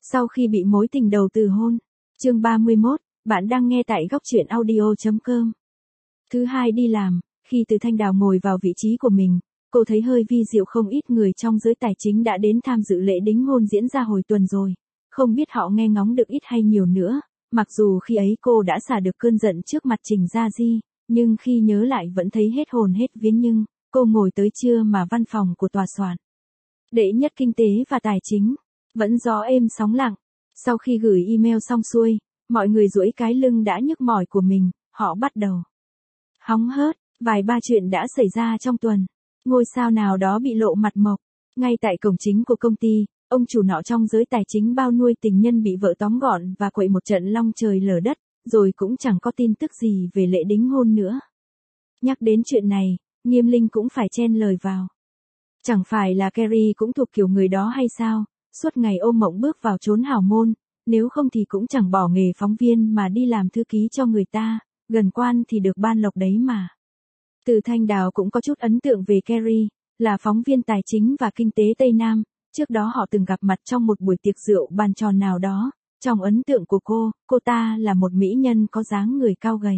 Sau khi bị mối tình đầu từ hôn. Chương 31, bạn đang nghe tại góc truyện audio.com. Thứ hai đi làm, khi Từ Thanh Đào ngồi vào vị trí của mình, cô thấy hơi vi diệu không ít người trong giới tài chính đã đến tham dự lễ đính hôn diễn ra hồi tuần rồi. Không biết họ nghe ngóng được ít hay nhiều nữa, mặc dù khi ấy cô đã xả được cơn giận trước mặt Trình Gia Di, nhưng khi nhớ lại vẫn thấy hết hồn hết vía. Nhưng cô ngồi tới trưa mà văn phòng của tòa soạn đệ nhất kinh tế và tài chính vẫn gió êm sóng lặng. Sau khi gửi email xong xuôi, mọi người duỗi cái lưng đã nhức mỏi của mình, họ bắt đầu hóng hớt. Vài ba chuyện đã xảy ra trong tuần. Ngôi sao nào đó bị lộ mặt mộc. Ngay tại cổng chính của công ty, ông chủ nọ trong giới tài chính bao nuôi tình nhân bị vợ tóm gọn và quậy một trận long trời lở đất, rồi cũng chẳng có tin tức gì về lễ đính hôn nữa. Nhắc đến chuyện này, Nghiêm Linh cũng phải chen lời vào. Chẳng phải là Carrie cũng thuộc kiểu người đó hay sao, suốt ngày ôm mộng bước vào chốn hào môn, nếu không thì cũng chẳng bỏ nghề phóng viên mà đi làm thư ký cho người ta, gần quan thì được ban lộc đấy mà. Từ Thanh Đào cũng có chút ấn tượng về Carrie, là phóng viên tài chính và kinh tế Tây Nam, trước đó họ từng gặp mặt trong một buổi tiệc rượu bàn tròn nào đó. Trong ấn tượng của cô ta là một mỹ nhân có dáng người cao gầy.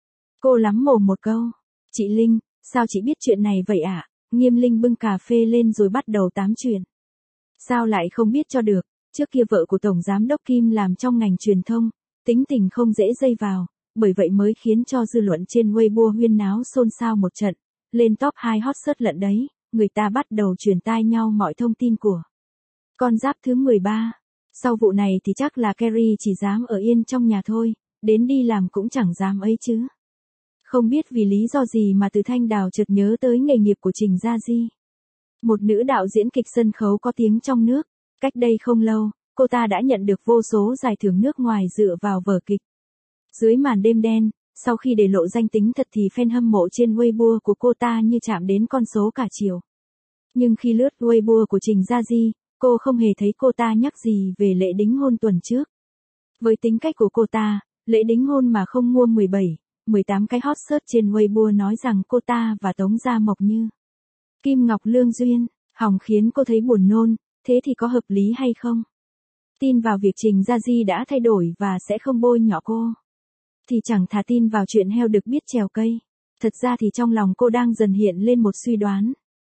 Cô lắm mồm một câu, "Chị Linh, sao chị biết chuyện này vậy ạ?" Nghiêm Linh bưng cà phê lên rồi bắt đầu tám chuyện. Sao lại không biết cho được, trước kia vợ của Tổng Giám đốc Kim làm trong ngành truyền thông, tính tình không dễ dây vào, bởi vậy mới khiến cho dư luận trên Weibo huyên náo xôn xao một trận, lên top 2 hot search lận đấy, người ta bắt đầu truyền tai nhau mọi thông tin của con giáp thứ 13. Sau vụ này thì chắc là Carrie chỉ dám ở yên trong nhà thôi, đến đi làm cũng chẳng dám ấy chứ. Không biết vì lý do gì mà Từ Thanh Đào chợt nhớ tới nghề nghiệp của Trình Gia Di, một nữ đạo diễn kịch sân khấu có tiếng trong nước. Cách đây không lâu, cô ta đã nhận được vô số giải thưởng nước ngoài dựa vào vở kịch Dưới Màn Đêm Đen. Sau khi để lộ danh tính thật thì fan hâm mộ trên Weibo của cô ta như chạm đến con số cả triệu. Nhưng khi lướt Weibo của Trình Gia Di, cô không hề thấy cô ta nhắc gì về lễ đính hôn tuần trước. Với tính cách của cô ta, lễ đính hôn mà không mua 17, 18 cái hot search trên Weibo nói rằng cô ta và Tống Gia Mộc như Kim Ngọc Lương duyên, hỏng khiến cô thấy buồn nôn. Thế thì có hợp lý hay không? Tin vào việc Trình Gia Di đã thay đổi và sẽ không bôi nhọ cô, thì chẳng thà tin vào chuyện heo được biết trèo cây. Thật ra thì trong lòng cô đang dần hiện lên một suy đoán.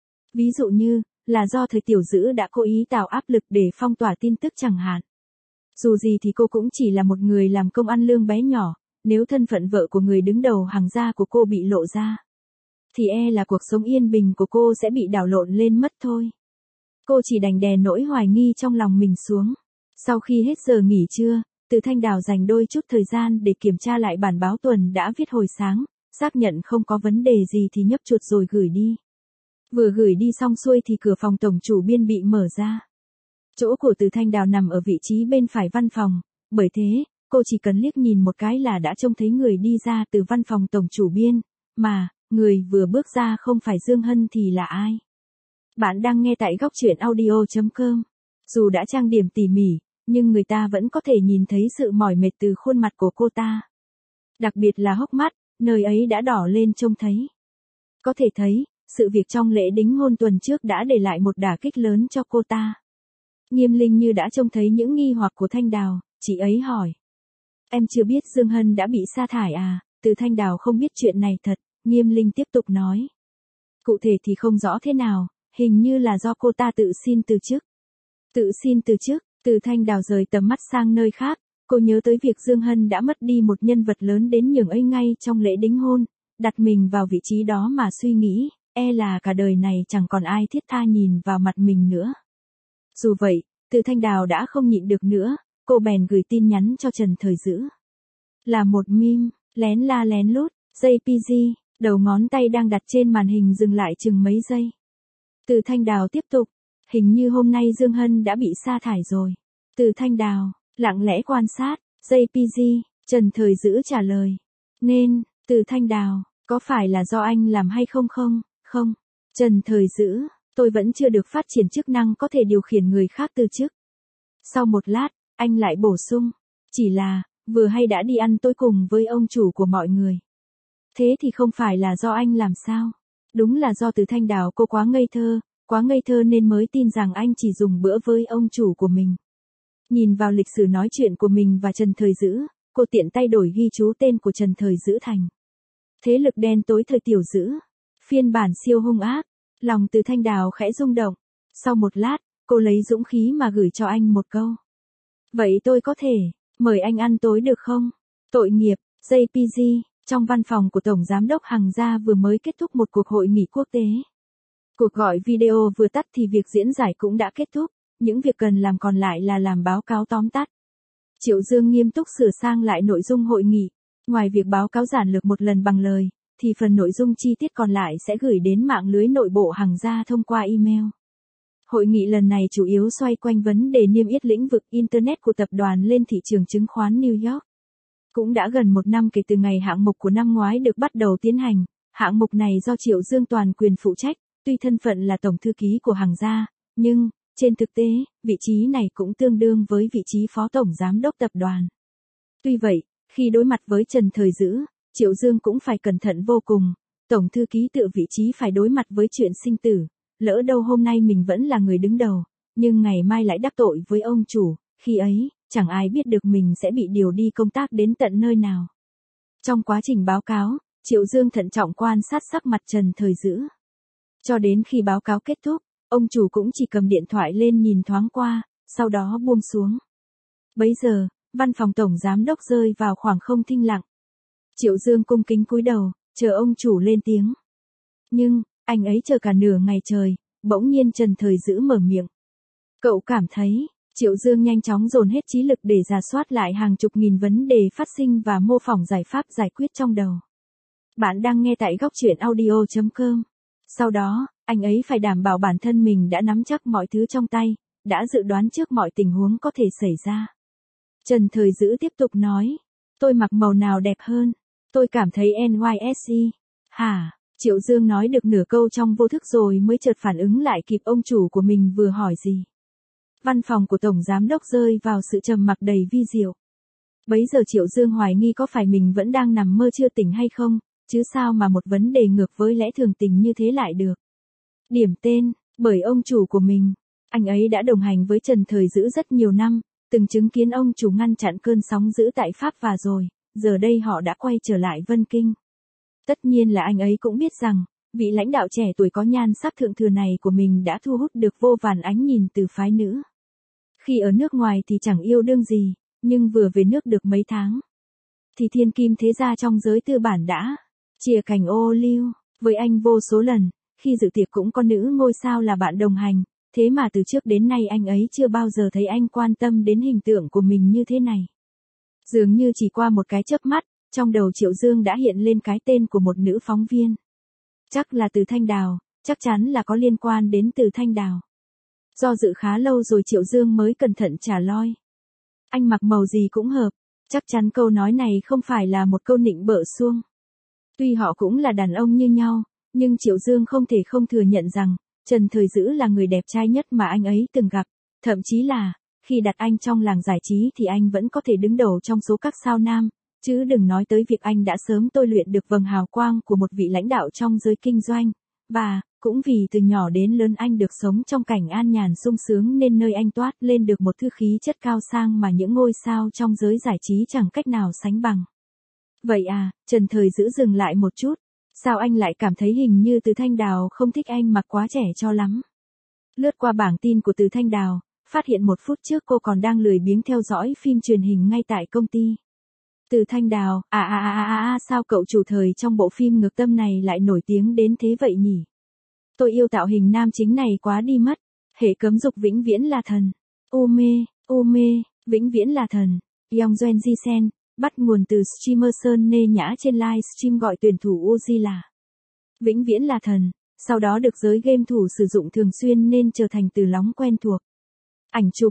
Ví dụ như, là do thời Tiểu Dữ đã cố ý tạo áp lực để phong tỏa tin tức chẳng hạn. Dù gì thì cô cũng chỉ là một người làm công ăn lương bé nhỏ, nếu thân phận vợ của người đứng đầu hàng gia của cô bị lộ ra, thì là cuộc sống yên bình của cô sẽ bị đảo lộn lên mất thôi. Cô chỉ đành đè nỗi hoài nghi trong lòng mình xuống. Sau khi hết giờ nghỉ trưa, Từ Thanh Đào dành đôi chút thời gian để kiểm tra lại bản báo tuần đã viết hồi sáng, xác nhận không có vấn đề gì thì nhấp chuột rồi gửi đi. Vừa gửi đi xong xuôi thì cửa phòng tổng chủ biên bị mở ra. Chỗ của Từ Thanh Đào nằm ở vị trí bên phải văn phòng, bởi thế, cô chỉ cần liếc nhìn một cái là đã trông thấy người đi ra từ văn phòng tổng chủ biên, mà, người vừa bước ra không phải Dương Hân thì là ai? Bạn đang nghe tại góc truyện audio.com. Dù đã trang điểm tỉ mỉ, nhưng người ta vẫn có thể nhìn thấy sự mỏi mệt từ khuôn mặt của cô ta. Đặc biệt là hốc mắt, nơi ấy đã đỏ lên trông thấy. Có thể thấy, sự việc trong lễ đính hôn tuần trước đã để lại một đả kích lớn cho cô ta. Nghiêm Linh như đã trông thấy những nghi hoặc của Thanh Đào, chị ấy hỏi. Em chưa biết Dương Hân đã bị sa thải à? Từ Thanh Đào không biết chuyện này thật, Nghiêm Linh tiếp tục nói. Cụ thể thì không rõ thế nào, hình như là do cô ta tự xin từ chức. Tự xin từ chức? Từ Thanh Đào rời tầm mắt sang nơi khác, cô nhớ tới việc Dương Hân đã mất đi một nhân vật lớn đến nhường ấy ngay trong lễ đính hôn, đặt mình vào vị trí đó mà suy nghĩ, là cả đời này chẳng còn ai thiết tha nhìn vào mặt mình nữa. Dù vậy, Từ Thanh Đào đã không nhịn được nữa, cô bèn gửi tin nhắn cho Trần Thời Dữ. Là một meme, lén la lén lút, JPG, đầu ngón tay đang đặt trên màn hình dừng lại chừng mấy giây. Từ Thanh Đào tiếp tục. Hình như hôm nay Dương Hân đã bị sa thải rồi. Từ Thanh Đào, lặng lẽ quan sát, JPG, Trần Thời Dữ trả lời. Nên, Từ Thanh Đào, có phải là do anh làm hay không? Không. Trần Thời Dữ, tôi vẫn chưa được phát triển chức năng có thể điều khiển người khác từ chức. Sau một lát, anh lại bổ sung. Chỉ là, vừa hay đã đi ăn tối cùng với ông chủ của mọi người. Thế thì không phải là do anh làm sao? Đúng là do Từ Thanh Đào cô quá ngây thơ nên mới tin rằng anh chỉ dùng bữa với ông chủ của mình. Nhìn vào lịch sử nói chuyện của mình và Trần Thời Dữ, cô tiện tay đổi ghi chú tên của Trần Thời Dữ thành thế lực đen tối thời Tiểu Dữ, phiên bản siêu hung ác. Lòng Từ Thanh Đào khẽ rung động. Sau một lát, cô lấy dũng khí mà gửi cho anh một câu. Vậy tôi có thể mời anh ăn tối được không? Tội nghiệp, JPG, trong văn phòng của Tổng Giám đốc Hằng Gia vừa mới kết thúc một cuộc hội nghị quốc tế. Cuộc gọi video vừa tắt thì việc diễn giải cũng đã kết thúc, những việc cần làm còn lại là làm báo cáo tóm tắt. Triệu Dương nghiêm túc sửa sang lại nội dung hội nghị, ngoài việc báo cáo giản lược một lần bằng lời, thì phần nội dung chi tiết còn lại sẽ gửi đến mạng lưới nội bộ Hằng Gia thông qua email. Hội nghị lần này chủ yếu xoay quanh vấn đề niêm yết lĩnh vực Internet của tập đoàn lên thị trường chứng khoán New York. Cũng đã gần một năm kể từ ngày hạng mục của năm ngoái được bắt đầu tiến hành, hạng mục này do Triệu Dương toàn quyền phụ trách, tuy thân phận là tổng thư ký của Hằng Gia, nhưng, trên thực tế, vị trí này cũng tương đương với vị trí phó tổng giám đốc tập đoàn. Tuy vậy, khi đối mặt với Trần Thời Dữ, Triệu Dương cũng phải cẩn thận vô cùng, tổng thư ký tự vị trí phải đối mặt với chuyện sinh tử, lỡ đâu hôm nay mình vẫn là người đứng đầu, nhưng ngày mai lại đắc tội với ông chủ, khi ấy, chẳng ai biết được mình sẽ bị điều đi công tác đến tận nơi nào. Trong quá trình báo cáo, Triệu Dương thận trọng quan sát sắc mặt Trần Thời Dữ. Cho đến khi báo cáo kết thúc, ông chủ cũng chỉ cầm điện thoại lên nhìn thoáng qua, sau đó buông xuống. Bấy giờ, văn phòng tổng giám đốc rơi vào khoảng không thinh lặng. Triệu Dương cung kính cúi đầu, chờ ông chủ lên tiếng. Nhưng, anh ấy chờ cả nửa ngày trời, bỗng nhiên Trần Thời Dữ mở miệng. Cậu cảm thấy, Triệu Dương nhanh chóng dồn hết trí lực để rà soát lại hàng chục nghìn vấn đề phát sinh và mô phỏng giải pháp giải quyết trong đầu. Bạn đang nghe tại góc truyện audio.com. Sau đó, anh ấy phải đảm bảo bản thân mình đã nắm chắc mọi thứ trong tay, đã dự đoán trước mọi tình huống có thể xảy ra. Trần Thời Dữ tiếp tục nói, tôi mặc màu nào đẹp hơn? Tôi cảm thấy NYSE. Hả? Triệu Dương nói được nửa câu trong vô thức rồi mới chợt phản ứng lại kịp ông chủ của mình vừa hỏi gì. Văn phòng của Tổng Giám đốc rơi vào sự trầm mặc đầy vi diệu. Bấy giờ Triệu Dương hoài nghi có phải mình vẫn đang nằm mơ chưa tỉnh hay không, chứ sao mà một vấn đề ngược với lẽ thường tình như thế lại được. Điểm tên, bởi ông chủ của mình, anh ấy đã đồng hành với Trần Thời Dữ rất nhiều năm, từng chứng kiến ông chủ ngăn chặn cơn sóng dữ tại Pháp và rồi, giờ đây họ đã quay trở lại Vân Kinh. Tất nhiên là anh ấy cũng biết rằng, vị lãnh đạo trẻ tuổi có nhan sắc thượng thừa này của mình đã thu hút được vô vàn ánh nhìn từ phái nữ. Khi ở nước ngoài thì chẳng yêu đương gì, nhưng vừa về nước được mấy tháng, thì thiên kim thế gia trong giới tư bản đã chìa cành ô liu với anh vô số lần, khi dự tiệc cũng có nữ ngôi sao là bạn đồng hành, thế mà từ trước đến nay anh ấy chưa bao giờ thấy anh quan tâm đến hình tượng của mình như thế này. Dường như chỉ qua một cái chớp mắt, trong đầu Triệu Dương đã hiện lên cái tên của một nữ phóng viên. Chắc là Từ Thanh Đào, chắc chắn là có liên quan đến Từ Thanh Đào. Do dự khá lâu rồi Triệu Dương mới cẩn thận trả lời. Anh mặc màu gì cũng hợp, chắc chắn câu nói này không phải là một câu nịnh bợ suông. Tuy họ cũng là đàn ông như nhau, nhưng Triệu Dương không thể không thừa nhận rằng, Trần Thời Dữ là người đẹp trai nhất mà anh ấy từng gặp, thậm chí là, khi đặt anh trong làng giải trí thì anh vẫn có thể đứng đầu trong số các sao nam, chứ đừng nói tới việc anh đã sớm tôi luyện được vầng hào quang của một vị lãnh đạo trong giới kinh doanh, và, cũng vì từ nhỏ đến lớn anh được sống trong cảnh an nhàn sung sướng nên nơi anh toát lên được một thứ khí chất cao sang mà những ngôi sao trong giới giải trí chẳng cách nào sánh bằng. Vậy à, Trần Thời Dữ dừng lại một chút, sao anh lại cảm thấy hình như Từ Thanh Đào không thích anh mặc quá trẻ cho lắm? Lướt qua bảng tin của Từ Thanh Đào, phát hiện một phút trước cô còn đang lười biếng theo dõi phim truyền hình ngay tại công ty. Từ Thanh Đào, sao cậu chủ thời trong bộ phim Ngược Tâm này lại nổi tiếng đến thế vậy nhỉ? Tôi yêu tạo hình nam chính này quá đi mất. Hệ cấm dục vĩnh viễn là thần. U mê, vĩnh viễn là thần. Yong Joen Ji Sen, bắt nguồn từ streamer Sơn Nê Nhã trên livestream gọi tuyển thủ Uzi là vĩnh viễn là thần, sau đó được giới game thủ sử dụng thường xuyên nên trở thành từ lóng quen thuộc. Ảnh chụp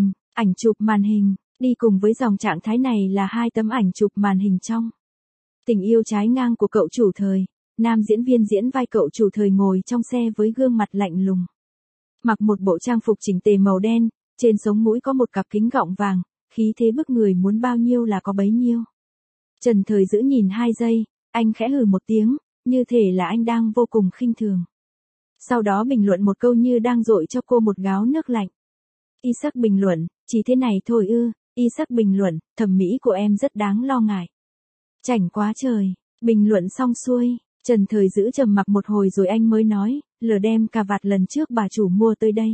màn hình, đi cùng với dòng trạng thái này là hai tấm ảnh chụp màn hình trong Tình yêu trái ngang của cậu chủ thời. Nam diễn viên diễn vai cậu chủ thời ngồi trong xe với gương mặt lạnh lùng. Mặc một bộ trang phục chỉnh tề màu đen, trên sống mũi có một cặp kính gọng vàng, khí thế bức người muốn bao nhiêu là có bấy nhiêu. Trần Thời Dữ nhìn 2 giây, anh khẽ hừ một tiếng, như thể là anh đang vô cùng khinh thường. Sau đó bình luận một câu như đang dội cho cô một gáo nước lạnh. Isaac bình luận, chỉ thế này thôi ư? Isaac bình luận, thẩm mỹ của em rất đáng lo ngại. Chảnh quá trời. Bình luận xong xuôi, Trần Thời giữ trầm mặc một hồi rồi anh mới nói, lờ đem cà vạt lần trước bà chủ mua tới đây.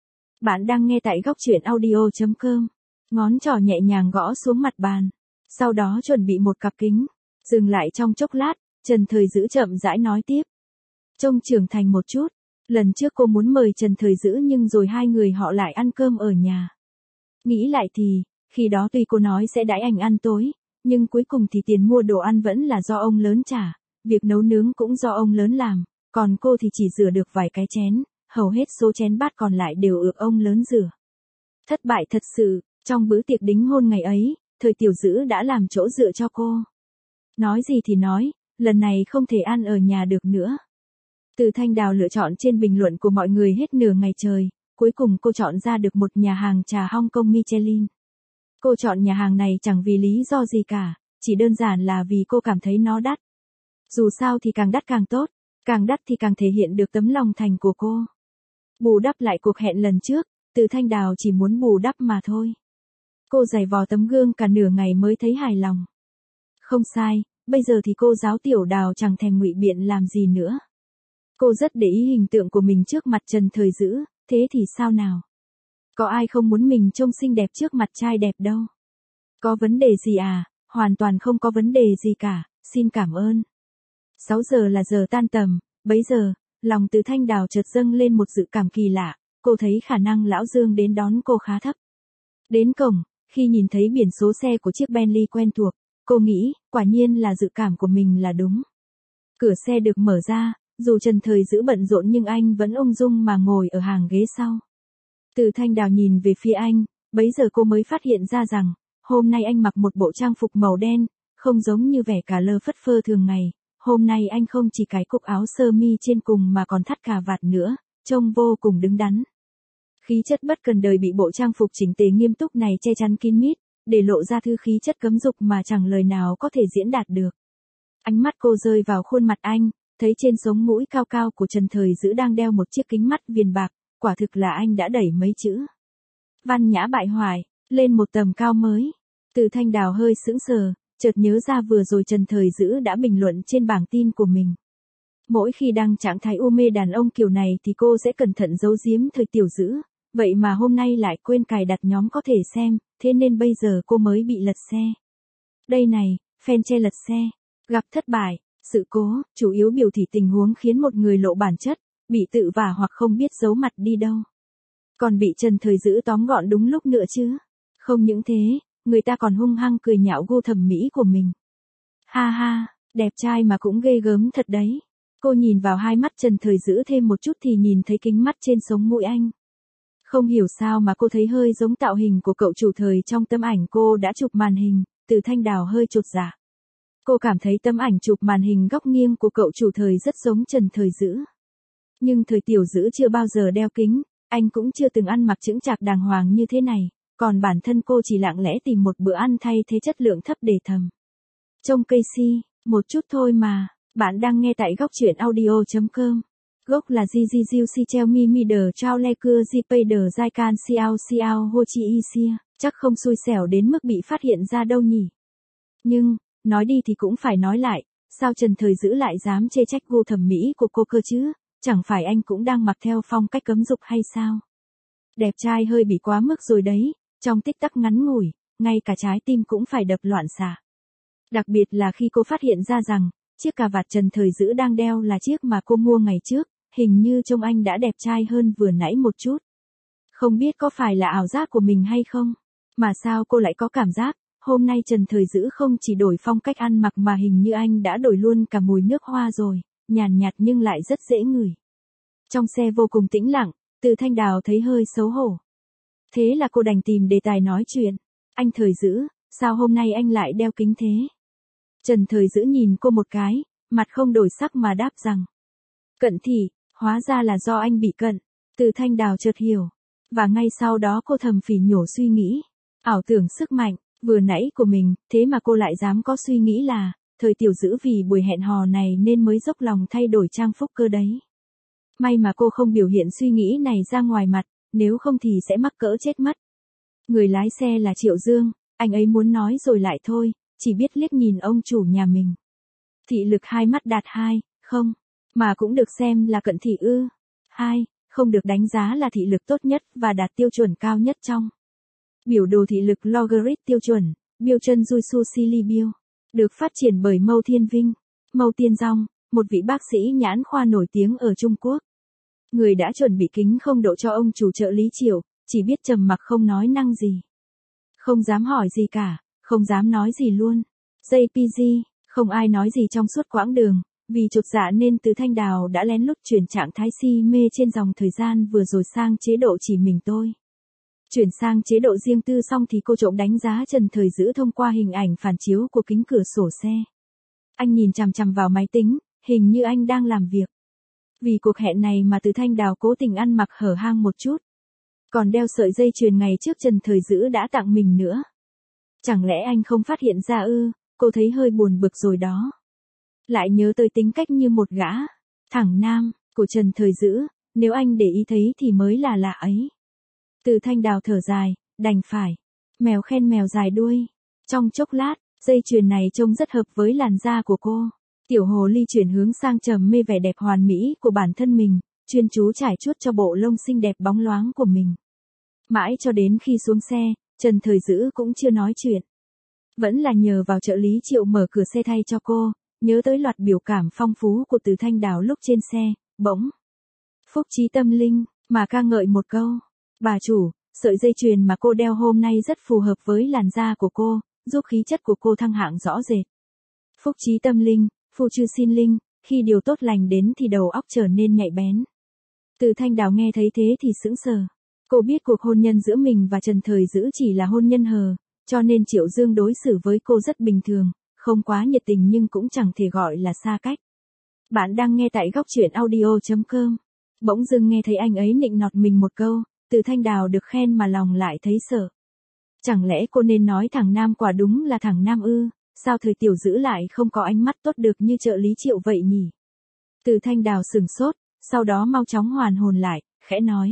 Bạn đang nghe tại góc truyện audio.com. Ngón trỏ nhẹ nhàng gõ xuống mặt bàn. Sau đó chuẩn bị một cặp kính. Dừng lại trong chốc lát, Trần Thời giữ chậm rãi nói tiếp. Trông trưởng thành một chút. Lần trước cô muốn mời Trần Thời giữ nhưng rồi hai người họ lại ăn cơm ở nhà. Nghĩ lại thì, khi đó tuy cô nói sẽ đãi anh ăn tối, nhưng cuối cùng thì tiền mua đồ ăn vẫn là do ông lớn trả, việc nấu nướng cũng do ông lớn làm, còn cô thì chỉ rửa được vài cái chén, hầu hết số chén bát còn lại đều được ông lớn rửa. Thất bại thật sự, trong bữa tiệc đính hôn ngày ấy, Thời Tiểu Dữ đã làm chỗ dựa cho cô. Nói gì thì nói, lần này không thể ăn ở nhà được nữa. Từ Thanh Đào lựa chọn trên bình luận của mọi người hết nửa ngày trời, cuối cùng cô chọn ra được một nhà hàng trà Hong Kong Michelin. Cô chọn nhà hàng này chẳng vì lý do gì cả, chỉ đơn giản là vì cô cảm thấy nó đắt. Dù sao thì càng đắt càng tốt, càng đắt thì càng thể hiện được tấm lòng thành của cô. Bù đắp lại cuộc hẹn lần trước, Từ Thanh Đào chỉ muốn bù đắp mà thôi. Cô giày vò tấm gương cả nửa ngày mới thấy hài lòng. Không sai, bây giờ thì cô giáo Tiểu Đào chẳng thèm ngụy biện làm gì nữa. Cô rất để ý hình tượng của mình trước mặt Trần Thời giữ, thế thì sao nào? Có ai không muốn mình trông xinh đẹp trước mặt trai đẹp đâu. Có vấn đề gì à? Hoàn toàn không có vấn đề gì cả, xin cảm ơn. 6 giờ là giờ tan tầm, bấy giờ, lòng Từ Thanh Đào chợt dâng lên một dự cảm kỳ lạ, cô thấy khả năng Lão Dương đến đón cô khá thấp. Đến cổng, khi nhìn thấy biển số xe của chiếc Bentley quen thuộc, cô nghĩ, quả nhiên là dự cảm của mình là đúng. Cửa xe được mở ra, dù Trần Thời giữ bận rộn nhưng anh vẫn ung dung mà ngồi ở hàng ghế sau. Từ Thanh Đào nhìn về phía anh, bấy giờ cô mới phát hiện ra rằng, hôm nay anh mặc một bộ trang phục màu đen, không giống như vẻ cà lơ phất phơ thường ngày. Hôm nay anh không chỉ cài cúc áo sơ mi trên cùng mà còn thắt cà vạt nữa, trông vô cùng đứng đắn. Khí chất bất cần đời bị bộ trang phục chỉnh tề nghiêm túc này che chắn kín mít, để lộ ra thứ khí chất cấm dục mà chẳng lời nào có thể diễn đạt được. Ánh mắt cô rơi vào khuôn mặt anh, thấy trên sống mũi cao cao của Trần Thời giữ đang đeo một chiếc kính mắt viền bạc, quả thực là anh đã đẩy mấy chữ văn nhã bại hoại lên một tầm cao mới. Từ Thanh Đào hơi sững sờ, chợt nhớ ra vừa rồi Trần Thời giữ đã bình luận trên bảng tin của mình. Mỗi khi đăng trạng thái u mê đàn ông kiểu này thì cô sẽ cẩn thận giấu giếm Thời Tiểu Dữ, vậy mà hôm nay lại quên cài đặt nhóm có thể xem, thế nên bây giờ cô mới bị lật xe. Đây này, fan che lật xe, gặp thất bại, sự cố, chủ yếu biểu thị tình huống khiến một người lộ bản chất, bị tự vả hoặc không biết giấu mặt đi đâu. Còn bị Trần Thời giữ tóm gọn đúng lúc nữa chứ. Không những thế, người ta còn hung hăng cười nhạo gu thẩm mỹ của mình. Ha ha, đẹp trai mà cũng ghê gớm thật đấy. Cô nhìn vào hai mắt Trần Thời giữ thêm một chút thì nhìn thấy kính mắt trên sống mũi anh. Không hiểu sao mà cô thấy hơi giống tạo hình của cậu chủ Thời trong tấm ảnh cô đã chụp màn hình, Từ Thanh Đào hơi chột dạ. Cô cảm thấy tấm ảnh chụp màn hình góc nghiêng của cậu chủ Thời rất giống Trần Thời giữ. Nhưng Thời Tiểu Dữ chưa bao giờ đeo kính, anh cũng chưa từng ăn mặc chững chạc đàng hoàng như thế này, còn bản thân cô chỉ lặng lẽ tìm một bữa ăn thay thế chất lượng thấp để thầm. Trông cây si, một chút thôi mà, bạn đang nghe tại góc truyện audio.com. Gốc là Gigi Si Treo Mi Mi Đờ Trao Le Cưa Di Pay Đờ Giai Can Xiao Xiao Ho Chi Y Xia, chắc không xui xẻo đến mức bị phát hiện ra đâu nhỉ. Nhưng, nói đi thì cũng phải nói lại, sao Trần Thời giữ lại dám chê trách gu thẩm mỹ của cô cơ chứ, chẳng phải anh cũng đang mặc theo phong cách cấm dục hay sao? Đẹp trai hơi bị quá mức rồi đấy, trong tích tắc ngắn ngủi, ngay cả trái tim cũng phải đập loạn xạ. Đặc biệt là khi cô phát hiện ra rằng, chiếc cà vạt Trần Thời giữ đang đeo là chiếc mà cô mua ngày trước, hình như trông anh đã đẹp trai hơn vừa nãy một chút. Không biết có phải là ảo giác của mình hay không? Mà sao cô lại có cảm giác, hôm nay Trần Thời giữ không chỉ đổi phong cách ăn mặc mà hình như anh đã đổi luôn cả mùi nước hoa rồi, nhàn nhạt nhưng lại rất dễ ngửi. Trong xe vô cùng tĩnh lặng, Từ Thanh Đào thấy hơi xấu hổ. Thế là cô đành tìm đề tài nói chuyện. Anh Thời giữ, sao hôm nay anh lại đeo kính thế? Trần Thời giữ nhìn cô một cái, mặt không đổi sắc mà đáp rằng. Cận thị, hóa ra là do anh bị cận. Từ Thanh Đào chợt hiểu. Và ngay sau đó cô thầm phỉ nhổ suy nghĩ. Ảo tưởng sức mạnh, vừa nãy của mình, thế mà cô lại dám có suy nghĩ là, Thời Tiểu Dữ vì buổi hẹn hò này nên mới dốc lòng thay đổi trang phục cơ đấy. May mà cô không biểu hiện suy nghĩ này ra ngoài mặt, nếu không thì sẽ mắc cỡ chết mất. Người lái xe là Triệu Dương, anh ấy muốn nói rồi lại thôi, chỉ biết liếc nhìn ông chủ nhà mình. Thị lực 2 mắt đạt 2, không, mà cũng được xem là cận thị ư. 2, không được đánh giá là thị lực tốt nhất và đạt tiêu chuẩn cao nhất trong biểu đồ thị lực logarit tiêu chuẩn, Biêu Chân Juisu Sili Biêu, được phát triển bởi Mâu Thiên Vinh, Mâu Tiên Dong, một vị bác sĩ nhãn khoa nổi tiếng ở Trung Quốc. Người đã chuẩn bị kính không độ cho ông chủ trợ lý Triệu, chỉ biết trầm mặc không nói năng gì. Không dám hỏi gì cả, không dám nói gì luôn. JPG, không ai nói gì trong suốt quãng đường, vì chột dạ nên Từ Thanh Đào đã lén lút chuyển trạng thái si mê trên dòng thời gian vừa rồi sang chế độ chỉ mình tôi. Chuyển sang chế độ riêng tư xong thì cô trộm đánh giá Trần Thời Dữ thông qua hình ảnh phản chiếu của kính cửa sổ xe. Anh nhìn chằm chằm vào máy tính, hình như anh đang làm việc. Vì cuộc hẹn này mà Từ Thanh Đào cố tình ăn mặc hở hang một chút. Còn đeo sợi dây chuyền ngày trước Trần Thời Dữ đã tặng mình nữa. Chẳng lẽ anh không phát hiện ra ư? Cô thấy hơi buồn bực rồi đó. Lại nhớ tới tính cách như một gã thẳng nam của Trần Thời Dữ, nếu anh để ý thấy thì mới là lạ ấy. Từ Thanh Đào thở dài, đành phải. Mèo khen mèo dài đuôi. Trong chốc lát, dây chuyền này trông rất hợp với làn da của cô. Tiểu hồ ly chuyển hướng sang trầm mê vẻ đẹp hoàn mỹ của bản thân mình, chuyên chú trải chuốt cho bộ lông xinh đẹp bóng loáng của mình. Mãi cho đến khi xuống xe, Trần Thời Dữ cũng chưa nói chuyện. Vẫn là nhờ vào trợ lý Triệu mở cửa xe thay cho cô, nhớ tới loạt biểu cảm phong phú của Từ Thanh Đào lúc trên xe, bỗng phúc trí tâm linh, mà ca ngợi một câu. Bà chủ, sợi dây chuyền mà cô đeo hôm nay rất phù hợp với làn da của cô, giúp khí chất của cô thăng hạng rõ rệt. Phúc trí tâm linh, phu chư xin linh, khi điều tốt lành đến thì đầu óc trở nên nhạy bén. Từ Thanh Đào nghe thấy thế thì sững sờ. Cô biết cuộc hôn nhân giữa mình và Trần Thời Dữ chỉ là hôn nhân hờ, cho nên Triệu Dương đối xử với cô rất bình thường, không quá nhiệt tình nhưng cũng chẳng thể gọi là xa cách. Bạn đang nghe tại góc truyện audio.com. Bỗng dưng nghe thấy anh ấy nịnh nọt mình một câu, Từ Thanh Đào được khen mà lòng lại thấy sợ. Chẳng lẽ cô nên nói thằng nam quả đúng là thằng nam ư? Sao Thời Tiểu Dữ lại không có ánh mắt tốt được như trợ lý Triệu vậy nhỉ? Từ Thanh Đào sửng sốt, sau đó mau chóng hoàn hồn lại, khẽ nói.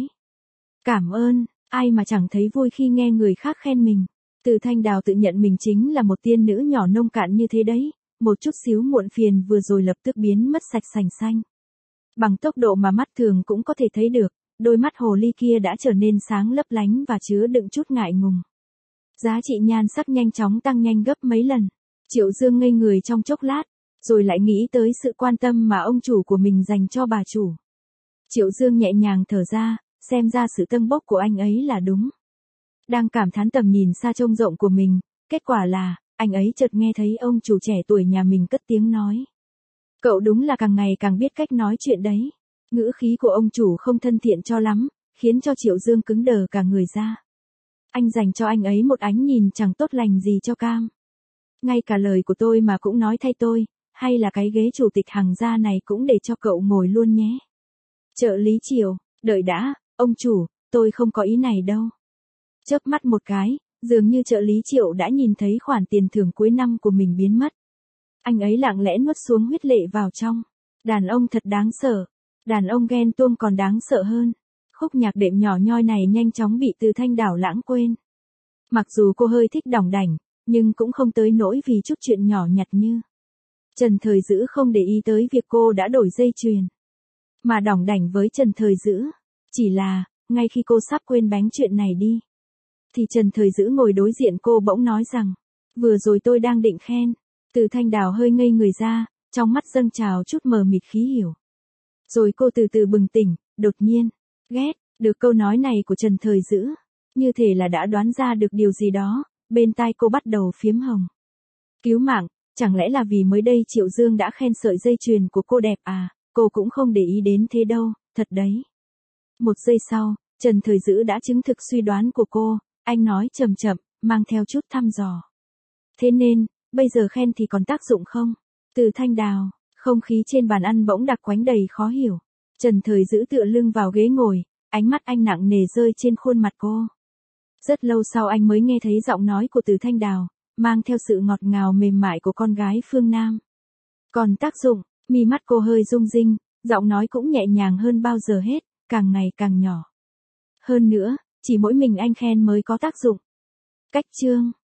Cảm ơn, ai mà chẳng thấy vui khi nghe người khác khen mình. Từ Thanh Đào tự nhận mình chính là một tiên nữ nhỏ nông cạn như thế đấy, một chút xíu muộn phiền vừa rồi lập tức biến mất sạch sành xanh. Bằng tốc độ mà mắt thường cũng có thể thấy được, đôi mắt hồ ly kia đã trở nên sáng lấp lánh và chứa đựng chút ngại ngùng. Giá trị nhan sắc nhanh chóng tăng nhanh gấp mấy lần. Triệu Dương ngây người trong chốc lát, rồi lại nghĩ tới sự quan tâm mà ông chủ của mình dành cho bà chủ. Triệu Dương nhẹ nhàng thở ra, xem ra sự tâng bốc của anh ấy là đúng. Đang cảm thán tầm nhìn xa trông rộng của mình, kết quả là, anh ấy chợt nghe thấy ông chủ trẻ tuổi nhà mình cất tiếng nói. Cậu đúng là càng ngày càng biết cách nói chuyện đấy. Ngữ khí của ông chủ không thân thiện cho lắm, khiến cho Triệu Dương cứng đờ cả người ra. Anh dành cho anh ấy một ánh nhìn chẳng tốt lành gì cho cam. Ngay cả lời của tôi mà cũng nói thay tôi, hay là cái ghế chủ tịch Hằng gia này cũng để cho cậu ngồi luôn nhé. Trợ lý Triệu, đợi đã, ông chủ, tôi không có ý này đâu. Chớp mắt một cái, dường như trợ lý Triệu đã nhìn thấy khoản tiền thưởng cuối năm của mình biến mất. Anh ấy lặng lẽ nuốt xuống huyết lệ vào trong. Đàn ông thật đáng sợ. Đàn ông ghen tuông còn đáng sợ hơn. Khúc nhạc đệm nhỏ nhoi này nhanh chóng bị Từ Thanh Đào lãng quên. Mặc dù cô hơi thích đỏng đảnh, nhưng cũng không tới nỗi vì chút chuyện nhỏ nhặt như. Trần Thời Dữ không để ý tới việc cô đã đổi dây chuyền. Mà đỏng đảnh với Trần Thời Dữ. Chỉ là, ngay khi cô sắp quên bánh chuyện này đi. Thì Trần Thời Dữ ngồi đối diện cô bỗng nói rằng. Vừa rồi tôi đang định khen. Từ Thanh Đào hơi ngây người ra, trong mắt dâng trào chút mờ mịt khí hiểu. Rồi cô từ từ bừng tỉnh, đột nhiên, ghét, được câu nói này của Trần Thời Dữ. Như thể là đã đoán ra được điều gì đó, bên tai cô bắt đầu phiếm hồng. Cứu mạng, chẳng lẽ là vì mới đây Triệu Dương đã khen sợi dây chuyền của cô đẹp à, cô cũng không để ý đến thế đâu, thật đấy. Một giây sau, Trần Thời Dữ đã chứng thực suy đoán của cô, anh nói chậm chậm, mang theo chút thăm dò. Thế nên, bây giờ khen thì còn tác dụng không? Từ Thanh Đào, không khí trên bàn ăn bỗng đặc quánh đầy khó hiểu. Trần Thời Dữ tựa lưng vào ghế ngồi, ánh mắt anh nặng nề rơi trên khuôn mặt cô. Rất lâu sau anh mới nghe thấy giọng nói của Từ Thanh Đào, mang theo sự ngọt ngào mềm mại của con gái phương Nam. Còn tác dụng, mi mắt cô hơi rung rinh, giọng nói cũng nhẹ nhàng hơn bao giờ hết, càng ngày càng nhỏ. Hơn nữa, chỉ mỗi mình anh khen mới có tác dụng. Cách chương